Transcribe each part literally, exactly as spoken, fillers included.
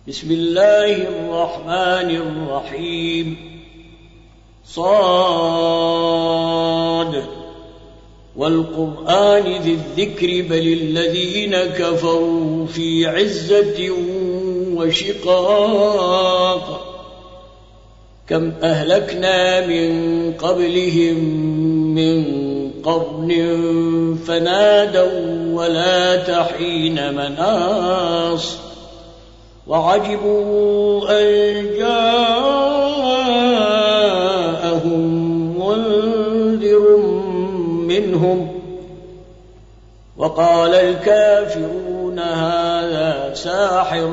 بسم الله الرحمن الرحيم صاد والقرآن ذي الذكر بل الذين كفروا في عزة وشقاق كم أهلكنا من قبلهم من قرن فنادوا ولا تحين مناص وعجبوا أن جاءهم منذر منهم وقال الكافرون هذا ساحر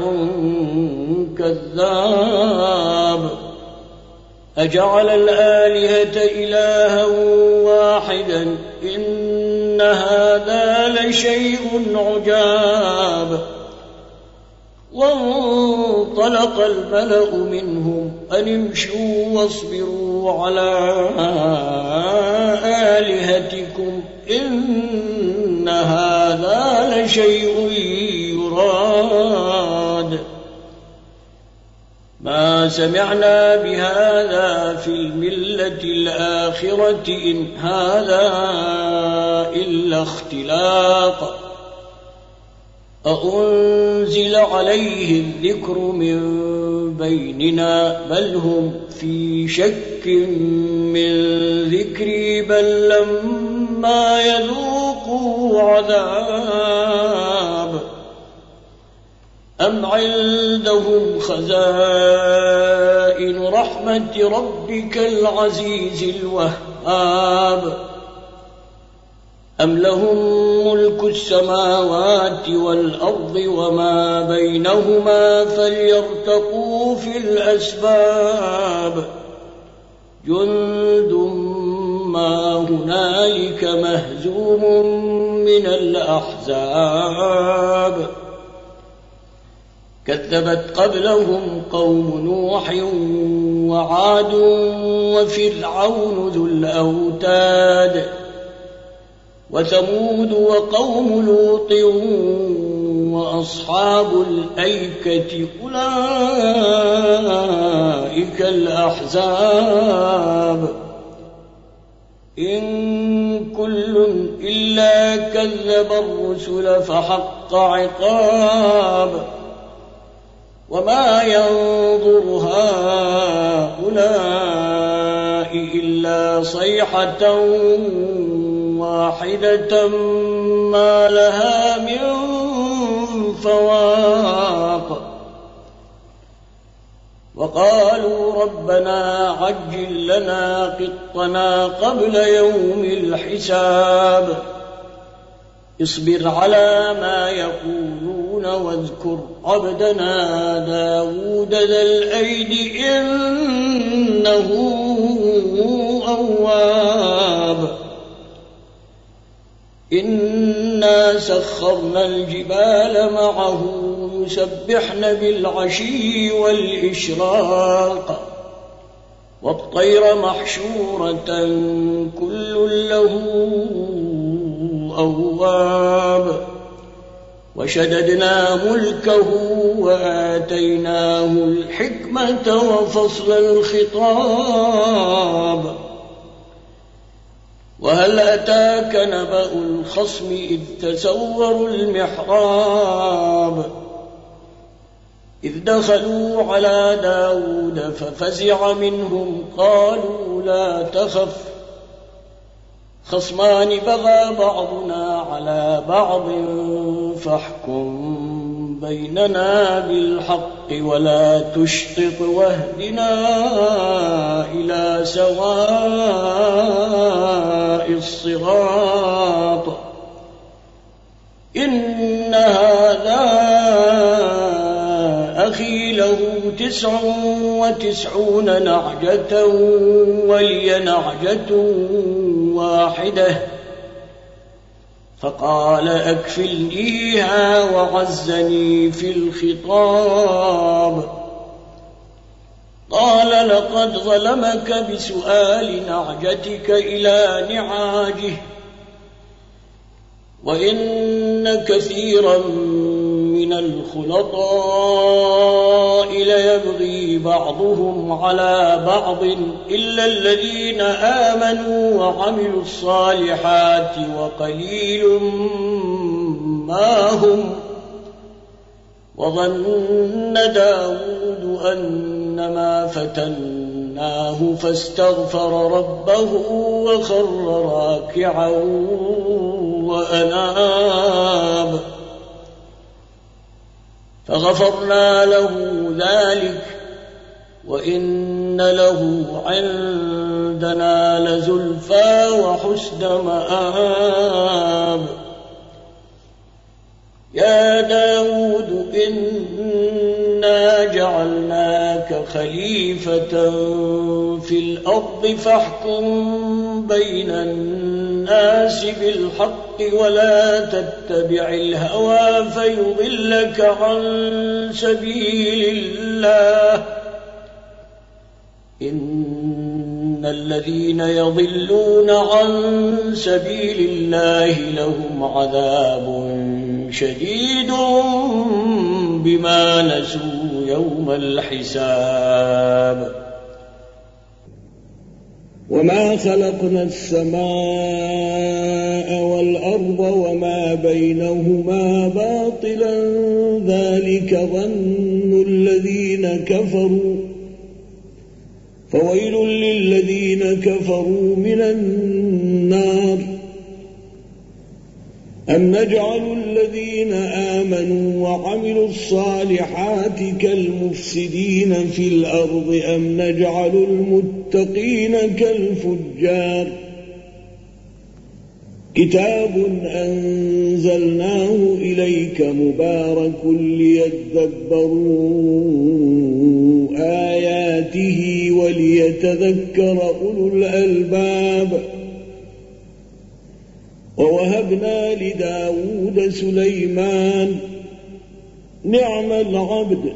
كذاب أجعل الآلهة إلها واحدا إن هذا لشيء عجاب وانطلق الملأ منهم أن امشوا واصبروا على آلهتكم إن هذا لشيء يراد ما سمعنا بهذا في الملة الآخرة إن هذا إلا اختلاق أأنزل عليه الذكر من بيننا بل هم في شك من ذكري بل لما يذوقوا عذاب أم عندهم خزائن رحمة ربك العزيز الوهاب أم لهم ملك السماوات والأرض وما بينهما فليرتقوا في الأسباب جند ما هنالك مهزوم من الأحزاب كذبت قبلهم قوم نوح وعاد وفرعون ذو الأوتاد وثمود وقوم لوط وأصحاب الأيكة أولئك الأحزاب إن كل إلا كذب الرسل فحق عقاب وما ينظر هؤلاء إلا صيحة واحدة ما لها من فواق وقالوا ربنا عجل لنا قطنا قبل يوم الحساب اصبر على ما يقولون واذكر عبدنا داود ذا الأيد إنه أواب إنا سخرنا الجبال معه يسبحن بالعشي والإشراق والطير محشورة كل له أواب وشددنا ملكه وآتيناه الحكمة وفصل الخطاب وهل أتاك نبأ الخصم إذ تسوروا المحراب إذ دخلوا على داود ففزع منهم قالوا لا تخف خصمان بغى بعضنا على بعض فاحكم بيننا بالحق ولا تشطط واهدنا إلى سواء الصراط إن هذا أخي له تسع وتسعون نعجة ولي نعجة واحدة فقال أكفلنيها وعزني في الخطاب قال لقد ظلمك بسؤال نعجتك إلى نعاجه وإن كثيرا من الخلطاء يفتري بعضهم على بعض إلا الذين آمنوا وعملوا الصالحات وقليل ما هم. وظن داود أنما فتناه فاستغفر ربه وخر راكعا وأناب فغفرنا له ذلك وإن له عندنا لزلفى وحسن مآب. يا داود إنا جعلناك خليفة في الأرض فاحكم بين الناس بالحق ولا تتبع الهوى فيضلك عن سبيل الله. إن الذين يضلون عن سبيل الله لهم عذاب شديد بما نسوا يوم الحساب. وما خلقنا السماء والأرض وما بينهما باطلا ذلك ظن الذين كفروا فويل للذين كفروا من النار. أم نجعل الذين آمنوا وعملوا الصالحات كالمفسدين في الأرض أم نجعل المتقين كالفجار. كتاب أنزلناه إليك مبارك ليدبروا آياته وليتذكر أولو الألباب. ووهبنا لداود سليمان نعم العبد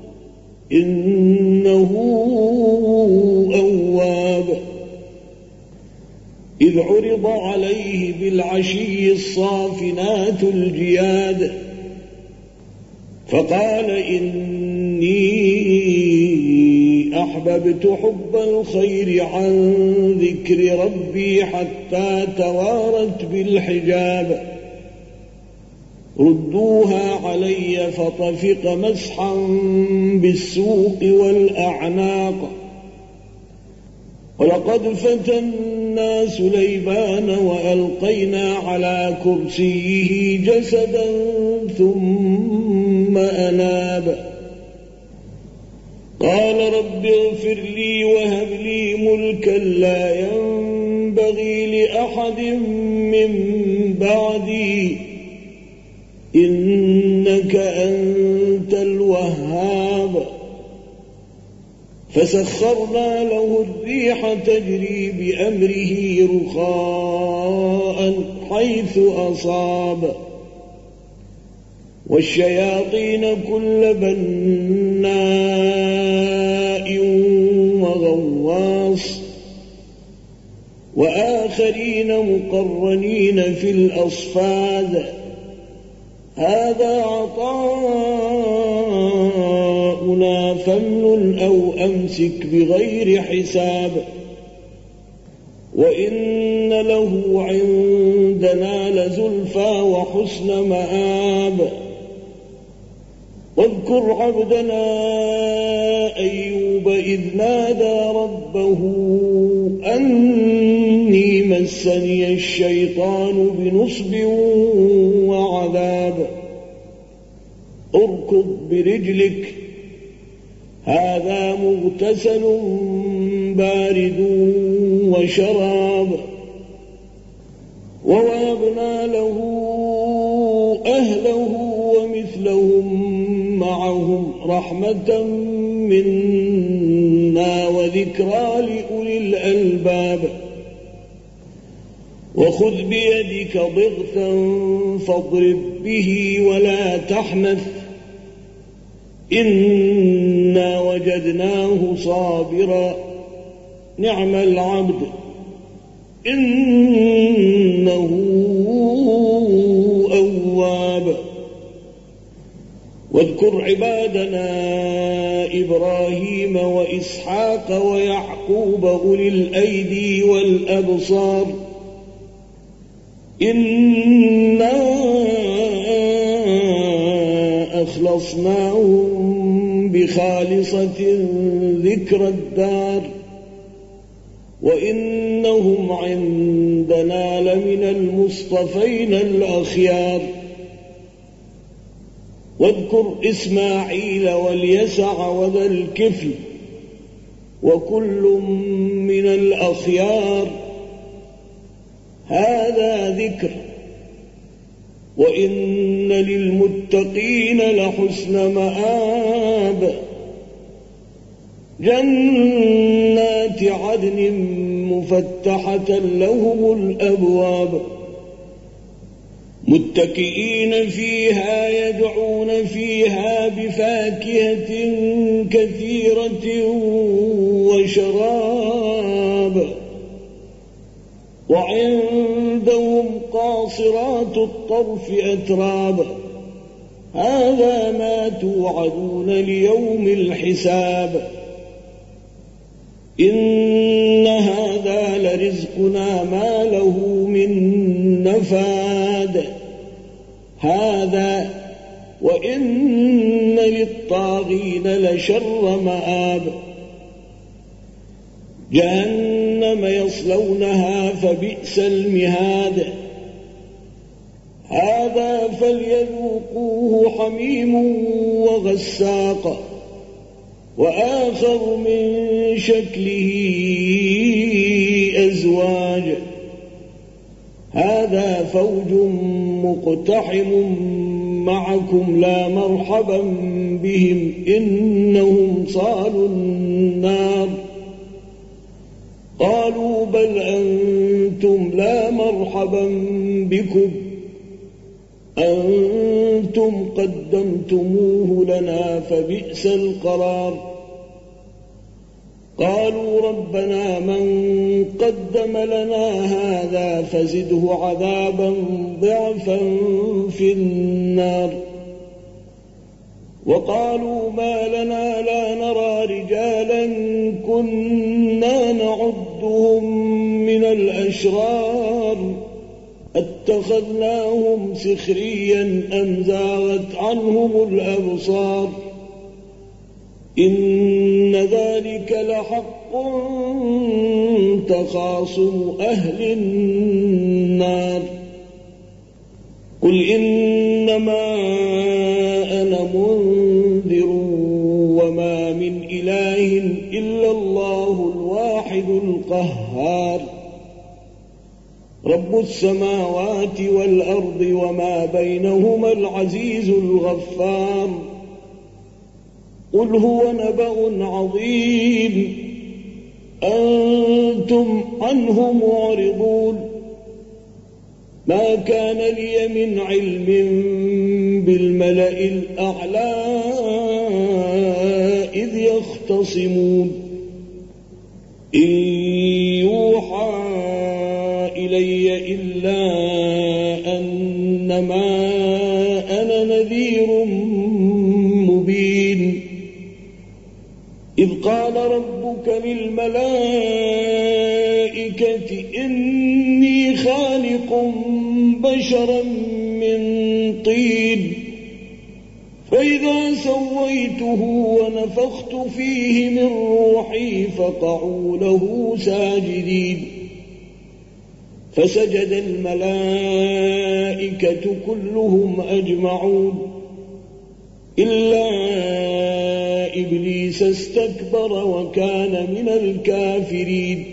إنه أواب. إذ عرض عليه بالعشي الصافنات الجياد فقال إني أحببت حب الخير عن ذكر ربي حتى توارت بالحجاب. ردوها علي فطفق مسحا بالسوق والأعناق. ولقد فتنا سليمان وألقينا على كرسيه جسدا ثم أناب. قال رب اغفر لي وهب لي ملكا لا ينبغي لأحد من بعدي إنك أنت الوهاب. فسخرنا له الريح تجري بأمره رخاء حيث أصاب والشياطين كل بناء وغواص وآخرين مقرنين في الأصفاد. هذا عطاؤنا فامنن أو أمسك بغير حساب وإن له عندنا لزلفى وحسن مآب. واذكر عبدنا أيوب إذ نادى ربه أني مسني الشيطان بنصب وعذاب. اركض برجلك هذا مغتسل بارد وشراب. ووهبنا له أهله ومثلهم معهم رحمة منا وذكرى لأولي الألباب. وخذ بيدك ضغثا فاضرب به ولا تحنث إنا وجدناه صابرا نعم العبد إنه أواب. واذكر عبادنا إبراهيم وإسحاق ويعقوب أولي الأيدي والأبصار إنا أخلصناهم بخالصة ذكر الدار وإنهم عندنا لمن المصطفين الأخيار واذكر إسماعيل واليسع وذا الكفل وكل من الأخيار هذا ذكر وإن للمتقين لحسن مآب جنات عدن مفتحة لهم الأبواب متكئين فيها يدعون فيها بفاكهة كثيرة وشراب وعندهم قاصرات الطرف أتراب هذا ما توعدون ليوم الحساب إن هذا لرزقنا ما له من نفاد هذا وإن للطاغين لشر مآب جهنم يصلونها فبئس المهاد هذا فليذوقوه حميم وغساق وآخر من شكله أزواج هذا فوج مقتحم معكم لا مرحبا بهم إنهم صالوا النار قالوا بل أنتم لا مرحبا بكم أنتم قدمتموه لنا فبئس القرار قالوا ربنا من قدم لنا هذا فزده عذابا ضعفا في النار وقالوا ما لنا لا نرى رجالا كنا نعدهم من الأشرار اتخذناهم سخريا أم زاغت عنهم الأبصار إن ذلك لحق تخاصم أهل النار قل إنما أنا منذر وما من إله إلا الله الواحد القهار رب السماوات والأرض وما بينهما العزيز الغفار قل هو نبأ عظيم أنتم عنه معرضون ما كان لي من علم بالملأ الأعلى إذ يختصمون إن يوحى إلي إلا أنما أنا نذير مبين إذ قال ربك للملائكة إني خالق بشرا من طين فإذا سويته ونفخت فيه من روحي فقعوا له ساجدين فسجد الملائكة كلهم أجمعون إلا إبليس استكبر وكان من الكافرين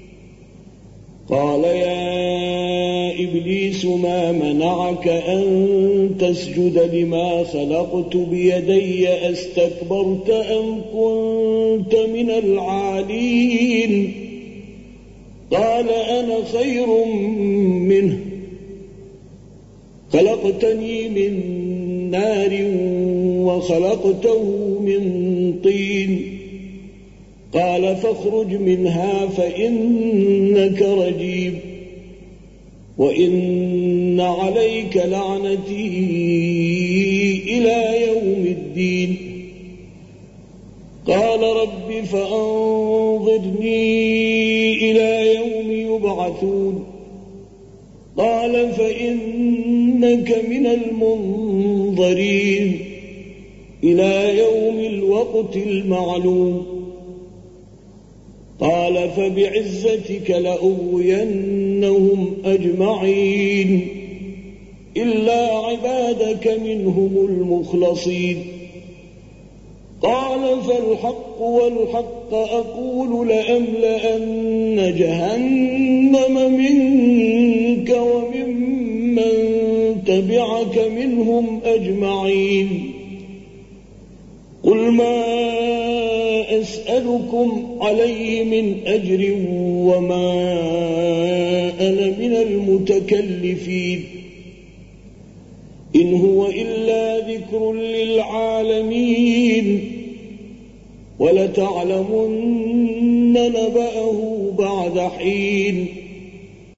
قال يا إبليس ما منعك أن تسجد لما خلقت بيدي أستكبرت أم كنت من العالين قال أنا خير منه خلقتني من نار وخلقته من طين قال فاخرج منها فإنك رجيم وإن عليك لعنتي إلى يوم الدين قال رب فأنظرني إلى يوم يبعثون قال فإنك من المنظرين إلى يوم الوقت المعلوم قال فبعزتك لأغوينهم أجمعين إلا عبادك منهم المخلصين قال فالحق والحق أقول لأملأن جهنم منك وممن تبعك منهم أجمعين قل ما أسألكم عليه من أجر وما أنا من المتكلفين إن هو إلا ذكر للعالمين ولتعلمن نبأه بعد حين